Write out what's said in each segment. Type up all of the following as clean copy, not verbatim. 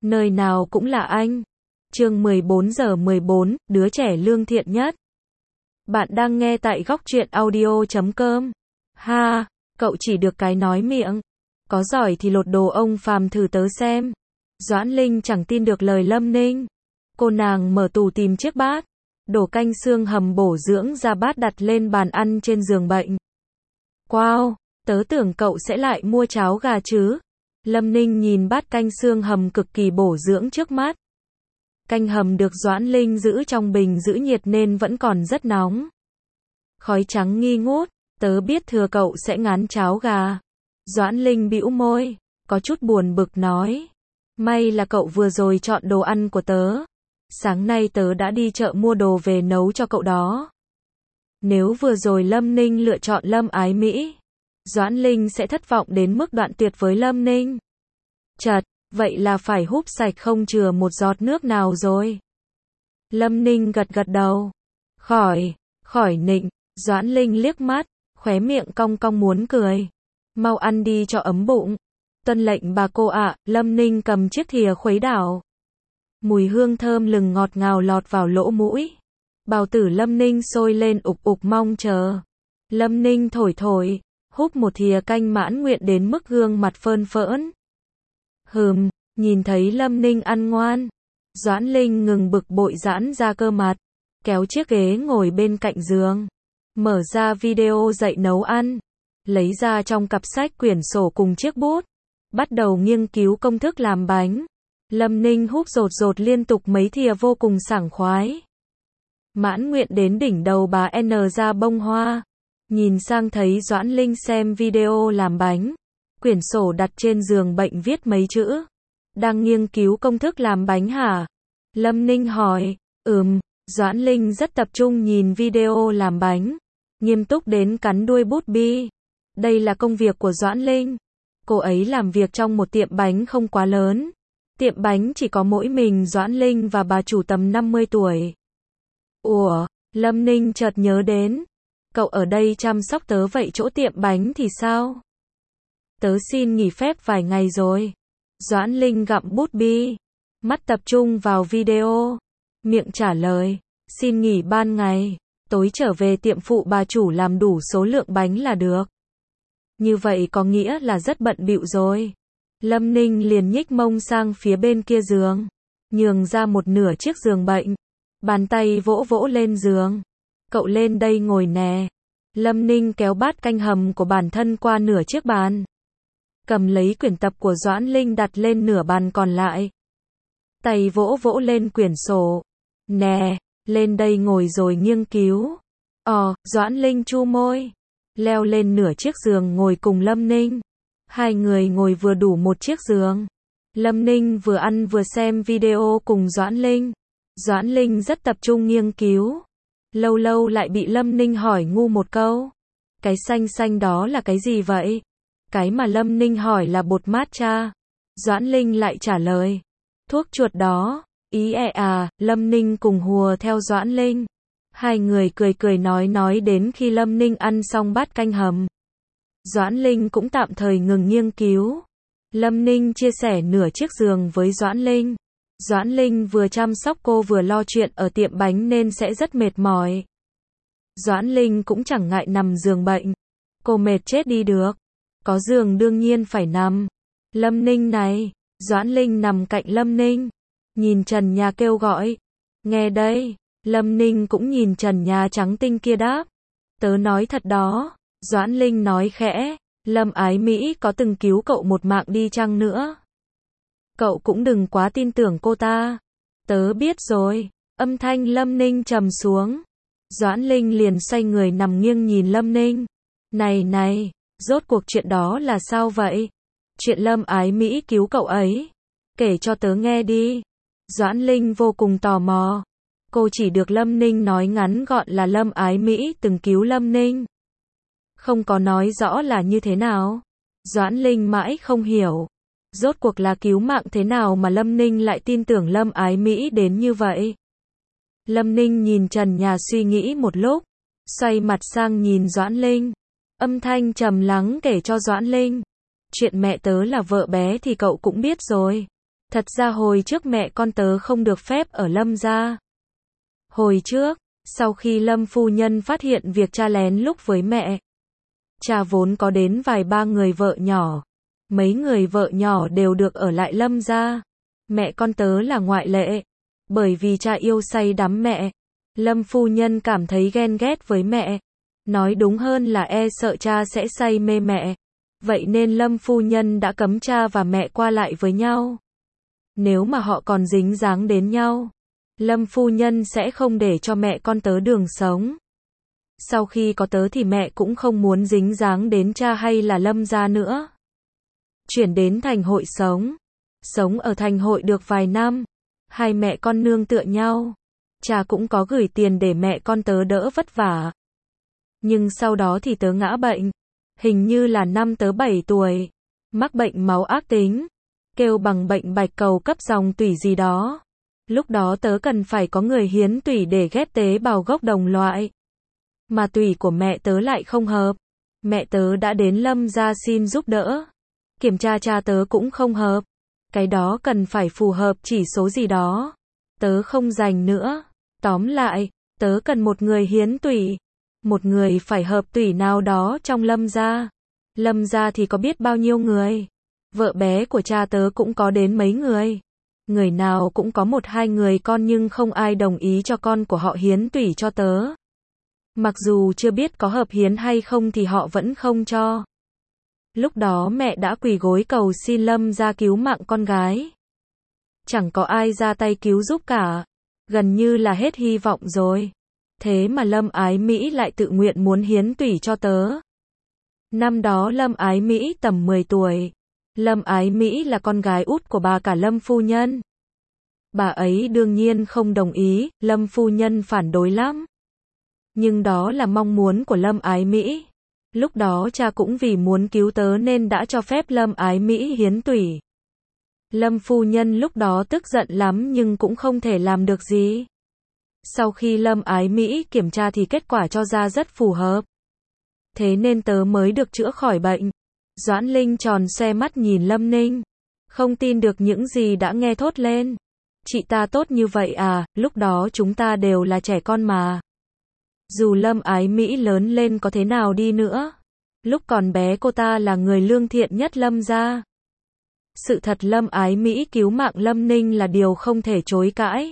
Nơi nào cũng là anh. Chương 14:14, đứa trẻ lương thiện nhất. Bạn đang nghe tại góc truyện audio.com. Ha, cậu chỉ được cái nói miệng. Có giỏi thì lột đồ ông phàm thử tớ xem. Doãn Linh chẳng tin được lời Lâm Ninh. Cô nàng mở tủ tìm chiếc bát, đổ canh xương hầm bổ dưỡng ra bát đặt lên bàn ăn trên giường bệnh. Wow, tớ tưởng cậu sẽ lại mua cháo gà chứ. Lâm Ninh nhìn bát canh xương hầm cực kỳ bổ dưỡng trước mắt. Canh hầm được Doãn Linh giữ trong bình giữ nhiệt nên vẫn còn rất nóng. Khói trắng nghi ngút, tớ biết thừa cậu sẽ ngán cháo gà. Doãn Linh bĩu môi, có chút buồn bực nói. May là cậu vừa rồi chọn đồ ăn của tớ. Sáng nay tớ đã đi chợ mua đồ về nấu cho cậu đó. Nếu vừa rồi Lâm Ninh lựa chọn Lâm Ái Mỹ, Doãn Linh sẽ thất vọng đến mức đoạn tuyệt với Lâm Ninh. Chật, vậy là phải húp sạch không chừa một giọt nước nào rồi. Lâm Ninh gật gật đầu. Khỏi nịnh. Doãn Linh liếc mắt, khóe miệng cong cong muốn cười. Mau ăn đi cho ấm bụng. Tuân lệnh bà cô ạ. Lâm Ninh cầm chiếc thìa khuấy đảo. Mùi hương thơm lừng ngọt ngào lọt vào lỗ mũi. Bào tử Lâm Ninh sôi lên ục ục mong chờ. Lâm Ninh thổi, húp một thìa canh mãn nguyện đến mức gương mặt phơn phỡn. Nhìn thấy Lâm Ninh ăn ngoan, Doãn Linh ngừng bực bội giãn ra cơ mặt, kéo chiếc ghế ngồi bên cạnh giường, mở ra video dạy nấu ăn, lấy ra trong cặp sách quyển sổ cùng chiếc bút, bắt đầu nghiên cứu công thức làm bánh. Lâm Ninh húp rột liên tục mấy thìa vô cùng sảng khoái. Mãn nguyện đến đỉnh đầu bà N ra bông hoa, nhìn sang thấy Doãn Linh xem video làm bánh, quyển sổ đặt trên giường bệnh viết mấy chữ. Đang nghiên cứu công thức làm bánh hả? Lâm Ninh hỏi. Doãn Linh rất tập trung nhìn video làm bánh, nghiêm túc đến cắn đuôi bút bi. Đây là công việc của Doãn Linh. Cô ấy làm việc trong một tiệm bánh không quá lớn. Tiệm bánh chỉ có mỗi mình Doãn Linh và bà chủ tầm 50 tuổi. Ủa, Lâm Ninh chợt nhớ đến. Cậu ở đây chăm sóc tớ vậy chỗ tiệm bánh thì sao? Tớ xin nghỉ phép vài ngày rồi. Doãn Linh gặm bút bi, mắt tập trung vào video, miệng trả lời, xin nghỉ ban ngày, tối trở về tiệm phụ bà chủ làm đủ số lượng bánh là được. Như vậy có nghĩa là rất bận bịu rồi. Lâm Ninh liền nhích mông sang phía bên kia giường, nhường ra một nửa chiếc giường bệnh, bàn tay vỗ vỗ lên giường. Cậu lên đây ngồi nè. Lâm Ninh kéo bát canh hầm của bản thân qua nửa chiếc bàn, cầm lấy quyển tập của Doãn Linh đặt lên nửa bàn còn lại. Tay vỗ vỗ lên quyển sổ. Nè, lên đây ngồi rồi nghiên cứu. Doãn Linh chu môi, leo lên nửa chiếc giường ngồi cùng Lâm Ninh. Hai người ngồi vừa đủ một chiếc giường. Lâm Ninh vừa ăn vừa xem video cùng Doãn Linh. Doãn Linh rất tập trung nghiên cứu. Lâu lâu lại bị Lâm Ninh hỏi ngu một câu. Cái xanh xanh đó là cái gì vậy? Cái mà Lâm Ninh hỏi là bột matcha. Doãn Linh lại trả lời. Thuốc chuột đó. Ý à, Lâm Ninh cùng hùa theo Doãn Linh. Hai người cười nói đến khi Lâm Ninh ăn xong bát canh hầm. Doãn Linh cũng tạm thời ngừng nghiên cứu. Lâm Ninh chia sẻ nửa chiếc giường với Doãn Linh. Doãn Linh vừa chăm sóc cô vừa lo chuyện ở tiệm bánh nên sẽ rất mệt mỏi. Doãn Linh cũng chẳng ngại nằm giường bệnh. Cô mệt chết đi được. Có giường đương nhiên phải nằm. Lâm Ninh này. Doãn Linh nằm cạnh Lâm Ninh, nhìn trần nhà kêu gọi. Nghe đây. Lâm Ninh cũng nhìn trần nhà trắng tinh kia đáp. Tớ nói thật đó. Doãn Linh nói khẽ. Lâm Ái Mỹ có từng cứu cậu một mạng đi chăng nữa, cậu cũng đừng quá tin tưởng cô ta. Tớ biết rồi. Âm thanh Lâm Ninh trầm xuống. Doãn Linh liền xoay người nằm nghiêng nhìn Lâm Ninh. Này, rốt cuộc chuyện đó là sao vậy? Chuyện Lâm Ái Mỹ cứu cậu ấy. Kể cho tớ nghe đi. Doãn Linh vô cùng tò mò. Cô chỉ được Lâm Ninh nói ngắn gọn là Lâm Ái Mỹ từng cứu Lâm Ninh. Không có nói rõ là như thế nào. Doãn Linh mãi không hiểu. Rốt cuộc là cứu mạng thế nào mà Lâm Ninh lại tin tưởng Lâm Ái Mỹ đến như vậy? Lâm Ninh nhìn trần nhà suy nghĩ một lúc, xoay mặt sang nhìn Doãn Linh. Âm thanh trầm lắng kể cho Doãn Linh. Chuyện mẹ tớ là vợ bé thì cậu cũng biết rồi. Thật ra hồi trước mẹ con tớ không được phép ở Lâm gia. Hồi trước, sau khi Lâm phu nhân phát hiện việc cha lén lút với mẹ, cha vốn có đến vài ba người vợ nhỏ. Mấy người vợ nhỏ đều được ở lại Lâm gia. Mẹ con tớ là ngoại lệ. Bởi vì cha yêu say đắm mẹ, Lâm phu nhân cảm thấy ghen ghét với mẹ. Nói đúng hơn là sợ cha sẽ say mê mẹ. Vậy nên Lâm phu nhân đã cấm cha và mẹ qua lại với nhau. Nếu mà họ còn dính dáng đến nhau, Lâm phu nhân sẽ không để cho mẹ con tớ đường sống. Sau khi có tớ thì mẹ cũng không muốn dính dáng đến cha hay là Lâm gia nữa. Chuyển đến thành hội sống. Sống ở thành hội được vài năm. Hai mẹ con nương tựa nhau. Cha cũng có gửi tiền để mẹ con tớ đỡ vất vả. Nhưng sau đó thì tớ ngã bệnh. Hình như là năm tớ 7 tuổi. Mắc bệnh máu ác tính. Kêu bằng bệnh bạch cầu cấp dòng tủy gì đó. Lúc đó tớ cần phải có người hiến tủy để ghép tế bào gốc đồng loại. Mà tủy của mẹ tớ lại không hợp. Mẹ tớ đã đến Lâm gia xin giúp đỡ. Kiểm tra cha tớ cũng không hợp. Cái đó cần phải phù hợp chỉ số gì đó. Tớ không dành nữa. Tóm lại, tớ cần một người hiến tủy. Một người phải hợp tủy nào đó trong Lâm gia. Lâm gia thì có biết bao nhiêu người. Vợ bé của cha tớ cũng có đến mấy người. Người nào cũng có một hai người con nhưng không ai đồng ý cho con của họ hiến tủy cho tớ. Mặc dù chưa biết có hợp hiến hay không thì họ vẫn không cho. Lúc đó mẹ đã quỳ gối cầu xin Lâm gia cứu mạng con gái. Chẳng có ai ra tay cứu giúp cả. Gần như là hết hy vọng rồi. Thế mà Lâm Ái Mỹ lại tự nguyện muốn hiến tủy cho tớ. Năm đó Lâm Ái Mỹ tầm 10 tuổi. Lâm Ái Mỹ là con gái út của bà cả Lâm phu nhân. Bà ấy đương nhiên không đồng ý, Lâm phu nhân phản đối lắm. Nhưng đó là mong muốn của Lâm Ái Mỹ. Lúc đó cha cũng vì muốn cứu tớ nên đã cho phép Lâm Ái Mỹ hiến tủy. Lâm phu nhân lúc đó tức giận lắm nhưng cũng không thể làm được gì. Sau khi Lâm Ái Mỹ kiểm tra thì kết quả cho ra rất phù hợp. Thế nên tớ mới được chữa khỏi bệnh. Doãn Linh tròn xoe mắt nhìn Lâm Ninh. Không tin được những gì đã nghe thốt lên. Chị ta tốt như vậy à, lúc đó chúng ta đều là trẻ con mà. Dù Lâm Ái Mỹ lớn lên có thế nào đi nữa. Lúc còn bé cô ta là người lương thiện nhất Lâm gia. Sự thật Lâm Ái Mỹ cứu mạng Lâm Ninh là điều không thể chối cãi.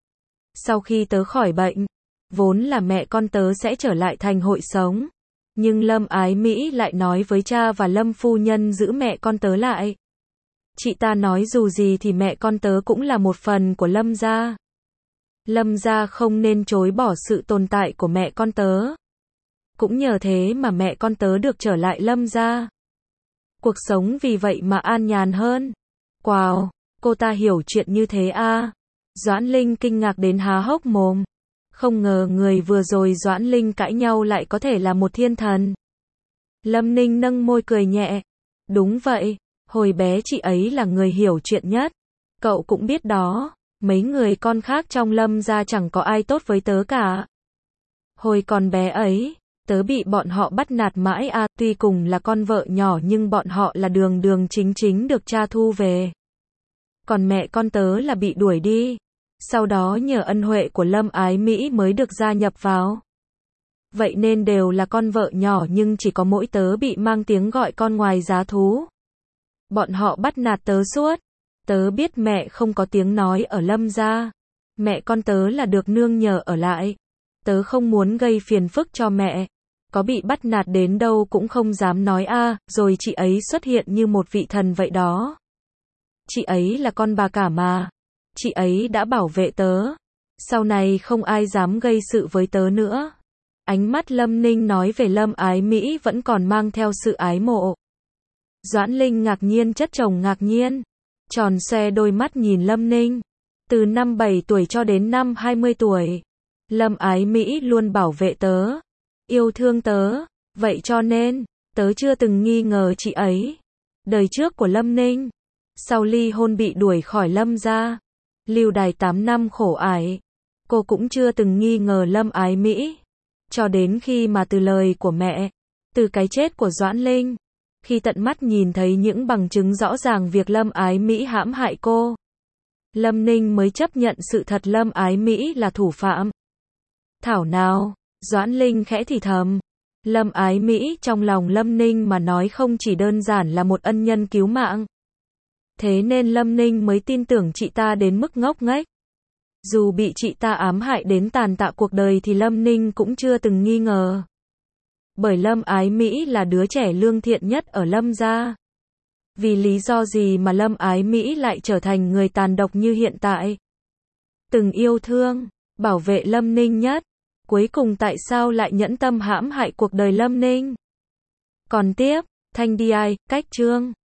Sau khi tớ khỏi bệnh, vốn là mẹ con tớ sẽ trở lại thành hội sống. Nhưng Lâm Ái Mỹ lại nói với cha và Lâm phu nhân giữ mẹ con tớ lại. Chị ta nói dù gì thì mẹ con tớ cũng là một phần của Lâm gia. Lâm gia không nên chối bỏ sự tồn tại của mẹ con tớ. Cũng nhờ thế mà mẹ con tớ được trở lại Lâm gia. Cuộc sống vì vậy mà an nhàn hơn. Wow, cô ta hiểu chuyện như thế à? Doãn Linh kinh ngạc đến há hốc mồm. Không ngờ người vừa rồi Doãn Linh cãi nhau lại có thể là một thiên thần. Lâm Ninh nâng môi cười nhẹ. Đúng vậy, hồi bé chị ấy là người hiểu chuyện nhất. Cậu cũng biết đó, mấy người con khác trong Lâm gia chẳng có ai tốt với tớ cả. Hồi còn bé ấy, tớ bị bọn họ bắt nạt mãi à, tuy cùng là con vợ nhỏ nhưng bọn họ là đường đường chính chính được cha thu về. Còn mẹ con tớ là bị đuổi đi. Sau đó nhờ ân huệ của Lâm Ái Mỹ mới được gia nhập vào. Vậy nên đều là con vợ nhỏ nhưng chỉ có mỗi tớ bị mang tiếng gọi con ngoài giá thú. Bọn họ bắt nạt tớ suốt. Tớ biết mẹ không có tiếng nói ở Lâm gia. Mẹ con tớ là được nương nhờ ở lại. Tớ không muốn gây phiền phức cho mẹ. Có bị bắt nạt đến đâu cũng không dám nói a, rồi chị ấy xuất hiện như một vị thần vậy đó. Chị ấy là con bà cả mà. Chị ấy đã bảo vệ tớ. Sau này không ai dám gây sự với tớ nữa. Ánh mắt Lâm Ninh nói về Lâm Ái Mỹ vẫn còn mang theo sự ái mộ. Doãn Linh ngạc nhiên chất chồng ngạc nhiên. Tròn xoe đôi mắt nhìn Lâm Ninh. Từ năm 7 tuổi cho đến năm 20 tuổi. Lâm Ái Mỹ luôn bảo vệ tớ. Yêu thương tớ. Vậy cho nên, tớ chưa từng nghi ngờ chị ấy. Đời trước của Lâm Ninh. Sau ly hôn bị đuổi khỏi Lâm gia. Lưu đày 8 năm khổ ải. Cô cũng chưa từng nghi ngờ Lâm Ái Mỹ. Cho đến khi mà từ lời của mẹ, từ cái chết của Doãn Linh, khi tận mắt nhìn thấy những bằng chứng rõ ràng việc Lâm Ái Mỹ hãm hại cô, Lâm Ninh mới chấp nhận sự thật Lâm Ái Mỹ là thủ phạm. Thảo nào, Doãn Linh khẽ thì thầm. Lâm Ái Mỹ trong lòng Lâm Ninh mà nói không chỉ đơn giản là một ân nhân cứu mạng. Thế nên Lâm Ninh mới tin tưởng chị ta đến mức ngốc nghếch. Dù bị chị ta ám hại đến tàn tạ cuộc đời thì Lâm Ninh cũng chưa từng nghi ngờ. Bởi Lâm Ái Mỹ là đứa trẻ lương thiện nhất ở Lâm gia. Vì lý do gì mà Lâm Ái Mỹ lại trở thành người tàn độc như hiện tại? Từng yêu thương, bảo vệ Lâm Ninh nhất. Cuối cùng tại sao lại nhẫn tâm hãm hại cuộc đời Lâm Ninh? Còn tiếp, Thanh Đi Ai, Cách Chương